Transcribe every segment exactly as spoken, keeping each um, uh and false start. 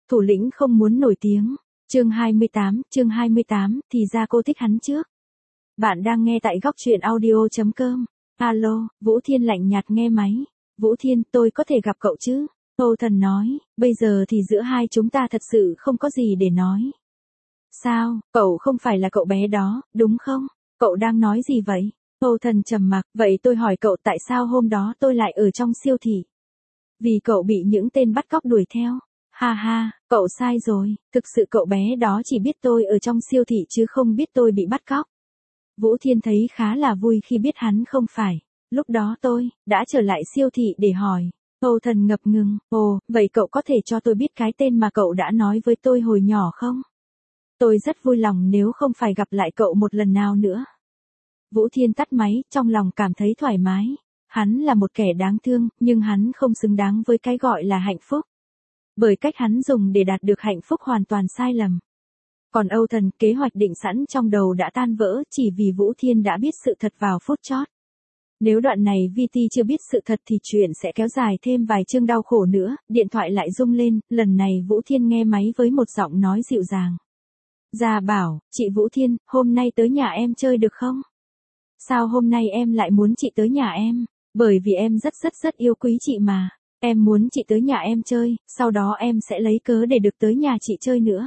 Thủ lĩnh không muốn nổi tiếng. Chương hai mươi tám, chương hai mươi tám, thì ra cô thích hắn trước. Bạn đang nghe tại góc truyện audio chấm com. Alo, Vũ Thiên lạnh nhạt nghe máy. Vũ Thiên, tôi có thể gặp cậu chứ? Âu Thần nói, bây giờ thì giữa hai chúng ta thật sự không có gì để nói. Sao, cậu không phải là cậu bé đó, đúng không? Cậu đang nói gì vậy? Âu Thần trầm mặc, vậy tôi hỏi cậu tại sao hôm đó tôi lại ở trong siêu thị? Vì cậu bị những tên bắt cóc đuổi theo. Ha ha, cậu sai rồi, thực sự cậu bé đó chỉ biết tôi ở trong siêu thị chứ không biết tôi bị bắt cóc. Vũ Thiên thấy khá là vui khi biết hắn không phải. Lúc đó tôi đã trở lại siêu thị để hỏi. Âu Thần ngập ngừng, ồ, vậy cậu có thể cho tôi biết cái tên mà cậu đã nói với tôi hồi nhỏ không? Tôi rất vui lòng nếu không phải gặp lại cậu một lần nào nữa. Vũ Thiên tắt máy, trong lòng cảm thấy thoải mái. Hắn là một kẻ đáng thương, nhưng hắn không xứng đáng với cái gọi là hạnh phúc. Bởi cách hắn dùng để đạt được hạnh phúc hoàn toàn sai lầm. Còn Âu Thần, kế hoạch định sẵn trong đầu đã tan vỡ chỉ vì Vũ Thiên đã biết sự thật vào phút chót. Nếu đoạn này vê tê chưa biết sự thật thì chuyện sẽ kéo dài thêm vài chương đau khổ nữa. Điện thoại lại rung lên, lần này Vũ Thiên nghe máy với một giọng nói dịu dàng. Gia Bảo, chị Vũ Thiên, hôm nay tới nhà em chơi được không? Sao hôm nay em lại muốn chị tới nhà em? Bởi vì em rất rất rất yêu quý chị mà. Em muốn chị tới nhà em chơi, sau đó em sẽ lấy cớ để được tới nhà chị chơi nữa.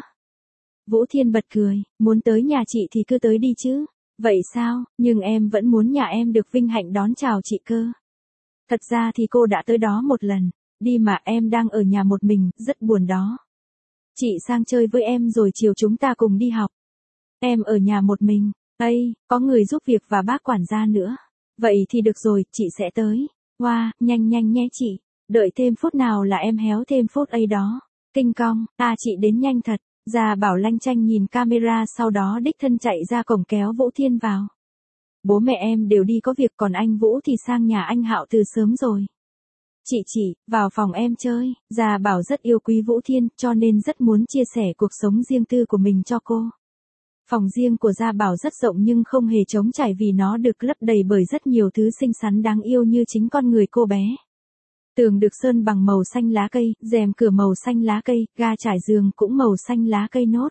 Vũ Thiên bật cười, muốn tới nhà chị thì cứ tới đi chứ. Vậy sao, nhưng em vẫn muốn nhà em được vinh hạnh đón chào chị cơ. Thật ra thì cô đã tới đó một lần, đi mà em đang ở nhà một mình, rất buồn đó. Chị sang chơi với em rồi chiều chúng ta cùng đi học. Em ở nhà một mình, ây, có người giúp việc và bác quản gia nữa. Vậy thì được rồi, chị sẽ tới. Wow, nhanh nhanh nhé chị, đợi thêm phút nào là em héo thêm phút ấy đó. Kinh cong, à chị đến nhanh thật. Gia Bảo lanh chanh nhìn camera sau đó đích thân chạy ra cổng kéo Vũ Thiên vào. Bố mẹ em đều đi có việc còn anh Vũ thì sang nhà anh Hạo từ sớm rồi. Chị chỉ, vào phòng em chơi. Gia Bảo rất yêu quý Vũ Thiên cho nên rất muốn chia sẻ cuộc sống riêng tư của mình cho cô. Phòng riêng của Gia Bảo rất rộng nhưng không hề trống trải vì nó được lấp đầy bởi rất nhiều thứ xinh xắn đáng yêu như chính con người cô bé. Tường được sơn bằng màu xanh lá cây, rèm cửa màu xanh lá cây, ga trải giường cũng màu xanh lá cây nốt.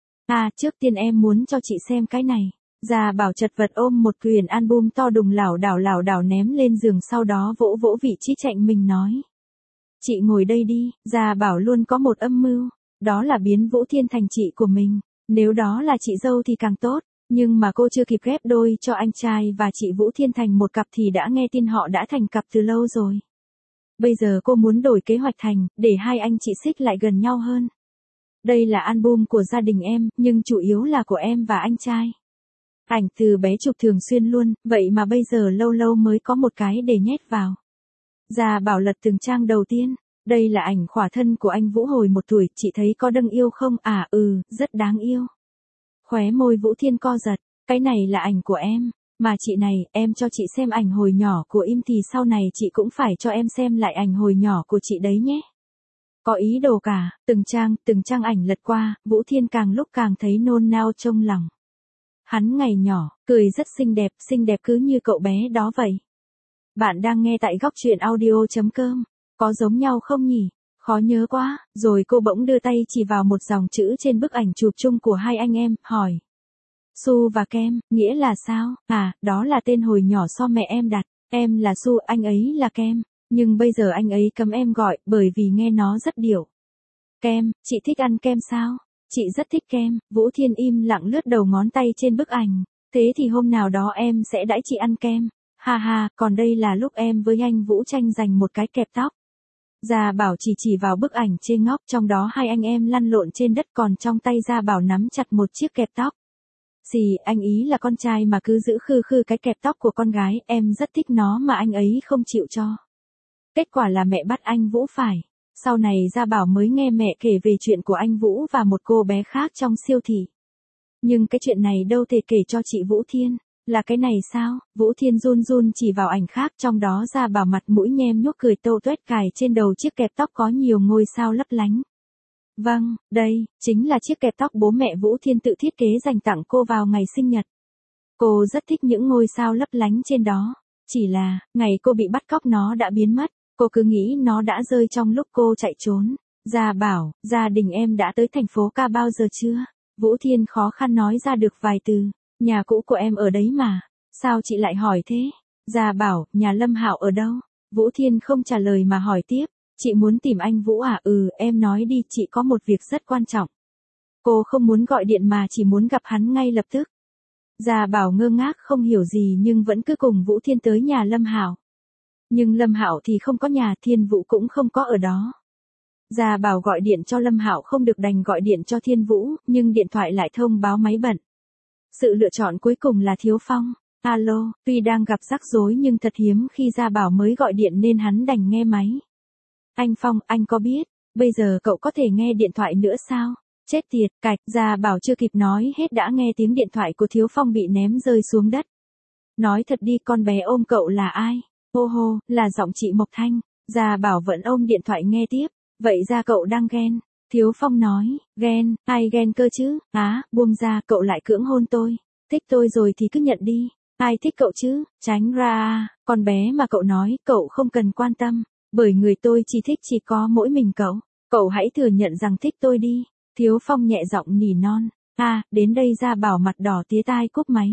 À, trước tiên em muốn cho chị xem cái này. Gia Bảo chật vật ôm một quyển album to đùng lảo đảo lảo đảo ném lên giường sau đó vỗ vỗ vị trí chạnh mình nói. Chị ngồi đây đi, Gia Bảo luôn có một âm mưu, đó là biến Vũ Thiên thành chị của mình. Nếu đó là chị dâu thì càng tốt, nhưng mà cô chưa kịp ghép đôi cho anh trai và chị Vũ Thiên thành một cặp thì đã nghe tin họ đã thành cặp từ lâu rồi. Bây giờ cô muốn đổi kế hoạch thành, để hai anh chị xích lại gần nhau hơn. Đây là album của gia đình em, nhưng chủ yếu là của em và anh trai. Ảnh từ bé chụp thường xuyên luôn, vậy mà bây giờ lâu lâu mới có một cái để nhét vào. Gia Bảo lật từng trang đầu tiên, đây là ảnh khỏa thân của anh Vũ hồi một tuổi, chị thấy có đâng yêu không? À ừ, rất đáng yêu. Khóe môi Vũ Thiên co giật, cái này là ảnh của em. Mà chị này, em cho chị xem ảnh hồi nhỏ của im thì sau này chị cũng phải cho em xem lại ảnh hồi nhỏ của chị đấy nhé. Có ý đồ cả, từng trang, từng trang ảnh lật qua, Vũ Thiên càng lúc càng thấy nôn nao trong lòng. Hắn ngày nhỏ, cười rất xinh đẹp, xinh đẹp cứ như cậu bé đó vậy. Bạn đang nghe tại góc truyện audio chấm com, có giống nhau không nhỉ? Khó nhớ quá, rồi cô bỗng đưa tay chỉ vào một dòng chữ trên bức ảnh chụp chung của hai anh em, hỏi. Su và Kem, nghĩa là sao? À, đó là tên hồi nhỏ do mẹ em đặt, em là Su, anh ấy là Kem, nhưng bây giờ anh ấy cấm em gọi bởi vì nghe nó rất điệu. Kem, chị thích ăn kem sao? Chị rất thích kem. Vũ Thiên im lặng lướt đầu ngón tay trên bức ảnh, thế thì hôm nào đó em sẽ đãi chị ăn kem. Ha ha, còn đây là lúc em với anh Vũ tranh giành một cái kẹp tóc. Gia Bảo chỉ chỉ vào bức ảnh trên ngóc, trong đó hai anh em lăn lộn trên đất còn trong tay Gia Bảo nắm chặt một chiếc kẹp tóc. Gì, anh ý là con trai mà cứ giữ khư khư cái kẹp tóc của con gái, em rất thích nó mà anh ấy không chịu cho. Kết quả là mẹ bắt anh Vũ phải. Sau này Gia Bảo mới nghe mẹ kể về chuyện của anh Vũ và một cô bé khác trong siêu thị. Nhưng cái chuyện này đâu thể kể cho chị Vũ Thiên. Là cái này sao? Vũ Thiên run run chỉ vào ảnh khác, trong đó Gia Bảo mặt mũi nhem nhuốc cười tô tuét cài trên đầu chiếc kẹp tóc có nhiều ngôi sao lấp lánh. Vâng, đây, chính là chiếc kẹp tóc bố mẹ Vũ Thiên tự thiết kế dành tặng cô vào ngày sinh nhật. Cô rất thích những ngôi sao lấp lánh trên đó. Chỉ là, ngày cô bị bắt cóc nó đã biến mất, cô cứ nghĩ nó đã rơi trong lúc cô chạy trốn. Gia Bảo, gia đình em đã tới thành phố ca bao giờ chưa? Vũ Thiên khó khăn nói ra được vài từ. Nhà cũ của em ở đấy mà. Sao chị lại hỏi thế? Gia Bảo, nhà Lâm Hạo ở đâu? Vũ Thiên không trả lời mà hỏi tiếp. Chị muốn tìm anh Vũ à? Ừ, em nói đi, chị có một việc rất quan trọng. Cô không muốn gọi điện mà chỉ muốn gặp hắn ngay lập tức. Gia Bảo ngơ ngác không hiểu gì nhưng vẫn cứ cùng Vũ Thiên tới nhà Lâm Hạo. Nhưng Lâm Hạo thì không có nhà, Thiên Vũ cũng không có ở đó. Gia Bảo gọi điện cho Lâm Hạo không được đành gọi điện cho Thiên Vũ, nhưng điện thoại lại thông báo máy bận. Sự lựa chọn cuối cùng là Thiếu Phong. Alo, tuy đang gặp rắc rối nhưng thật hiếm khi Gia Bảo mới gọi điện nên hắn đành nghe máy. Anh Phong, anh có biết, bây giờ cậu có thể nghe điện thoại nữa sao? Chết tiệt, cạch, Gia Bảo chưa kịp nói hết đã nghe tiếng điện thoại của Thiếu Phong bị ném rơi xuống đất. Nói thật đi, con bé ôm cậu là ai? Hô hô, là giọng chị Mộc Thanh. Gia Bảo vẫn ôm điện thoại nghe tiếp. Vậy ra cậu đang ghen. Thiếu Phong nói, ghen, ai ghen cơ chứ? Á, buông ra, cậu lại cưỡng hôn tôi. Thích tôi rồi thì cứ nhận đi. Ai thích cậu chứ? Tránh ra, con bé mà cậu nói, cậu không cần quan tâm. Bởi người tôi chỉ thích chỉ có mỗi mình cậu. Cậu hãy thừa nhận rằng thích tôi đi. Thiếu Phong nhẹ giọng nỉ non. À, đến đây Gia Bảo mặt đỏ tía tai cúp máy.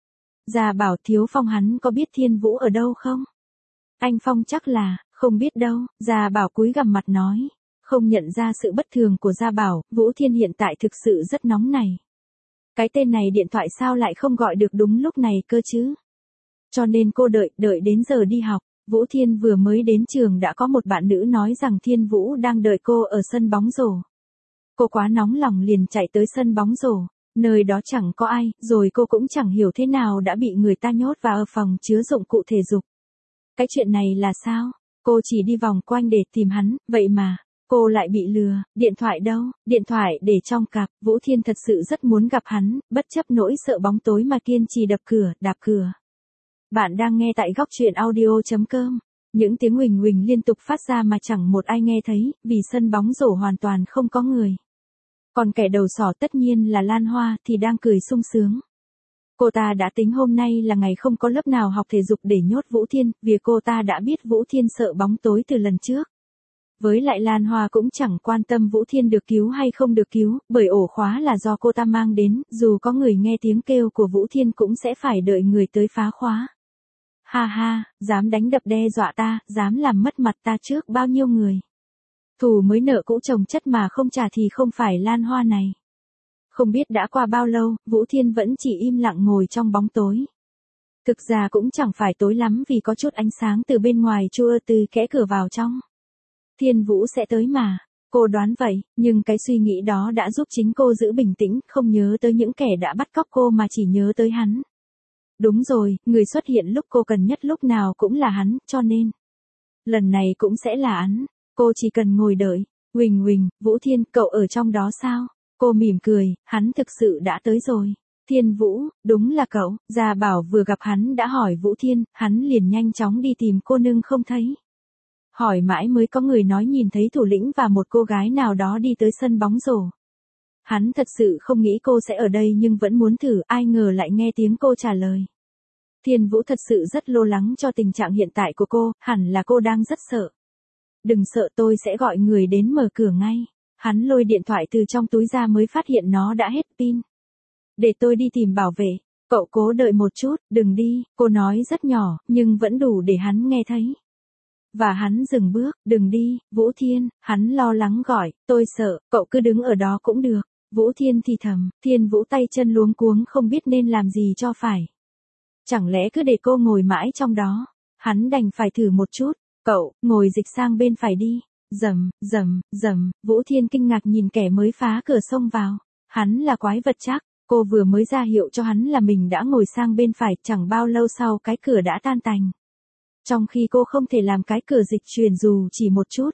Gia Bảo, Thiếu Phong hắn có biết Thiên Vũ ở đâu không? Anh Phong chắc là, không biết đâu. Gia Bảo cúi gằm mặt nói. Không nhận ra sự bất thường của Gia Bảo, Vũ Thiên hiện tại thực sự rất nóng này. Cái tên này điện thoại sao lại không gọi được đúng lúc này cơ chứ? Cho nên cô đợi, đợi đến giờ đi học. Vũ Thiên vừa mới đến trường đã có một bạn nữ nói rằng Thiên Vũ đang đợi cô ở sân bóng rổ. Cô quá nóng lòng liền chạy tới sân bóng rổ. Nơi đó chẳng có ai, rồi cô cũng chẳng hiểu thế nào đã bị người ta nhốt vào phòng chứa dụng cụ thể dục. Cái chuyện này là sao? Cô chỉ đi vòng quanh để tìm hắn, vậy mà. Cô lại bị lừa, điện thoại đâu? Điện thoại để trong cặp. Vũ Thiên thật sự rất muốn gặp hắn, bất chấp nỗi sợ bóng tối mà kiên trì đập cửa, đạp cửa. Bạn đang nghe tại góc truyện audio chấm com. Những tiếng huỳnh huỳnh liên tục phát ra mà chẳng một ai nghe thấy, vì sân bóng rổ hoàn toàn không có người. Còn kẻ đầu sỏ tất nhiên là Lan Hoa thì đang cười sung sướng. Cô ta đã tính hôm nay là ngày không có lớp nào học thể dục để nhốt Vũ Thiên, vì cô ta đã biết Vũ Thiên sợ bóng tối từ lần trước. Với lại Lan Hoa cũng chẳng quan tâm Vũ Thiên được cứu hay không được cứu, bởi ổ khóa là do cô ta mang đến, dù có người nghe tiếng kêu của Vũ Thiên cũng sẽ phải đợi người tới phá khóa. Ha ha, dám đánh đập đe dọa ta, dám làm mất mặt ta trước bao nhiêu người. Thù mới nợ cũ chồng chất mà không trả thì không phải Lan Hoa này. Không biết đã qua bao lâu, Vũ Thiên vẫn chỉ im lặng ngồi trong bóng tối. Thực ra cũng chẳng phải tối lắm vì có chút ánh sáng từ bên ngoài chua từ kẽ cửa vào trong. Thiên Vũ sẽ tới mà. Cô đoán vậy, nhưng cái suy nghĩ đó đã giúp chính cô giữ bình tĩnh, không nhớ tới những kẻ đã bắt cóc cô mà chỉ nhớ tới hắn. Đúng rồi, người xuất hiện lúc cô cần nhất lúc nào cũng là hắn, cho nên. Lần này cũng sẽ là hắn. Cô chỉ cần ngồi đợi. Huỳnh Huỳnh, Vũ Thiên, cậu ở trong đó sao? Cô mỉm cười, hắn thực sự đã tới rồi. Thiên Vũ, đúng là cậu. Gia Bảo vừa gặp hắn đã hỏi Vũ Thiên, hắn liền nhanh chóng đi tìm cô nương không thấy. Hỏi mãi mới có người nói nhìn thấy thủ lĩnh và một cô gái nào đó đi tới sân bóng rổ. Hắn thật sự không nghĩ cô sẽ ở đây nhưng vẫn muốn thử, ai ngờ lại nghe tiếng cô trả lời. Thiên Vũ thật sự rất lo lắng cho tình trạng hiện tại của cô, hẳn là cô đang rất sợ. Đừng sợ, tôi sẽ gọi người đến mở cửa ngay. Hắn lôi điện thoại từ trong túi ra mới phát hiện nó đã hết pin. Để tôi đi tìm bảo vệ. Cậu cố đợi một chút, đừng đi, cô nói rất nhỏ, nhưng vẫn đủ để hắn nghe thấy. Và hắn dừng bước, đừng đi, Vũ Thiên, hắn lo lắng gọi, tôi sợ, cậu cứ đứng ở đó cũng được. Vũ Thiên thì thầm, Thiên Vũ tay chân luống cuống không biết nên làm gì cho phải. Chẳng lẽ cứ để cô ngồi mãi trong đó, hắn đành phải thử một chút, cậu, ngồi dịch sang bên phải đi. Rầm, rầm, rầm, Vũ Thiên kinh ngạc nhìn kẻ mới phá cửa xông vào. Hắn là quái vật chắc, cô vừa mới ra hiệu cho hắn là mình đã ngồi sang bên phải, chẳng bao lâu sau cái cửa đã tan tành. Trong khi cô không thể làm cái cửa dịch chuyển dù chỉ một chút.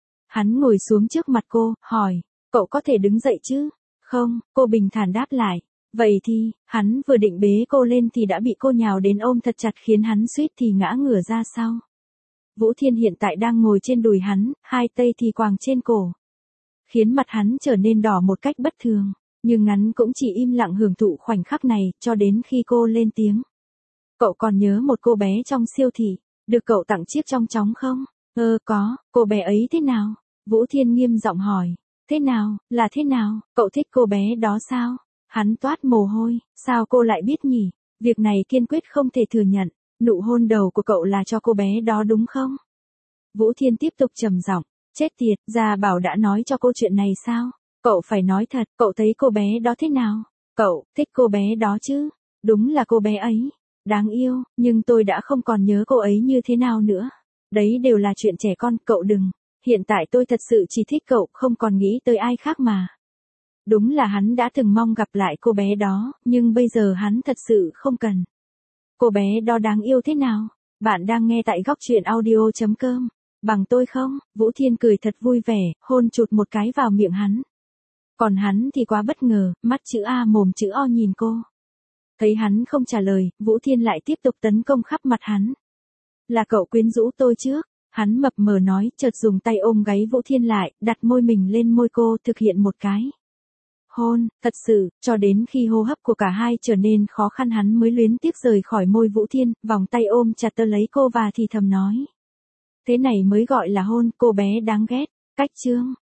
Hắn ngồi xuống trước mặt cô, hỏi, cậu có thể đứng dậy chứ? Không, cô bình thản đáp lại. Vậy thì, hắn vừa định bế cô lên thì đã bị cô nhào đến ôm thật chặt khiến hắn suýt thì ngã ngửa ra sau. Vũ Thiên hiện tại đang ngồi trên đùi hắn, hai tay thì quàng trên cổ. Khiến mặt hắn trở nên đỏ một cách bất thường, nhưng hắn cũng chỉ im lặng hưởng thụ khoảnh khắc này, cho đến khi cô lên tiếng. Cậu còn nhớ một cô bé trong siêu thị, được cậu tặng chiếc trong chóng không? Ơ có, cô bé ấy thế nào? Vũ Thiên nghiêm giọng hỏi. Thế nào, là thế nào, cậu thích cô bé đó sao? Hắn toát mồ hôi, sao cô lại biết nhỉ? Việc này kiên quyết không thể thừa nhận, nụ hôn đầu của cậu là cho cô bé đó đúng không? Vũ Thiên tiếp tục trầm giọng, chết tiệt, Gia Bảo đã nói cho cô chuyện này sao? Cậu phải nói thật, cậu thấy cô bé đó thế nào? Cậu, thích cô bé đó chứ? Đúng là cô bé ấy, đáng yêu, nhưng tôi đã không còn nhớ cô ấy như thế nào nữa. Đấy đều là chuyện trẻ con, cậu đừng. Hiện tại tôi thật sự chỉ thích cậu, không còn nghĩ tới ai khác mà. Đúng là hắn đã từng mong gặp lại cô bé đó, nhưng bây giờ hắn thật sự không cần. Cô bé đó đáng yêu thế nào? Bạn đang nghe tại góc truyện audio.com. Bằng tôi không? Vũ Thiên cười thật vui vẻ, hôn chụt một cái vào miệng hắn. Còn hắn thì quá bất ngờ, mắt chữ A mồm chữ O nhìn cô. Thấy hắn không trả lời, Vũ Thiên lại tiếp tục tấn công khắp mặt hắn. Là cậu quyến rũ tôi trước. Hắn mập mờ nói, chợt dùng tay ôm gáy Vũ Thiên lại, đặt môi mình lên môi cô, thực hiện một cái hôn, thật sự, cho đến khi hô hấp của cả hai trở nên khó khăn hắn mới luyến tiếc rời khỏi môi Vũ Thiên, vòng tay ôm chặt tơ lấy cô và thì thầm nói. Thế này mới gọi là hôn, cô bé đáng ghét, cách chương.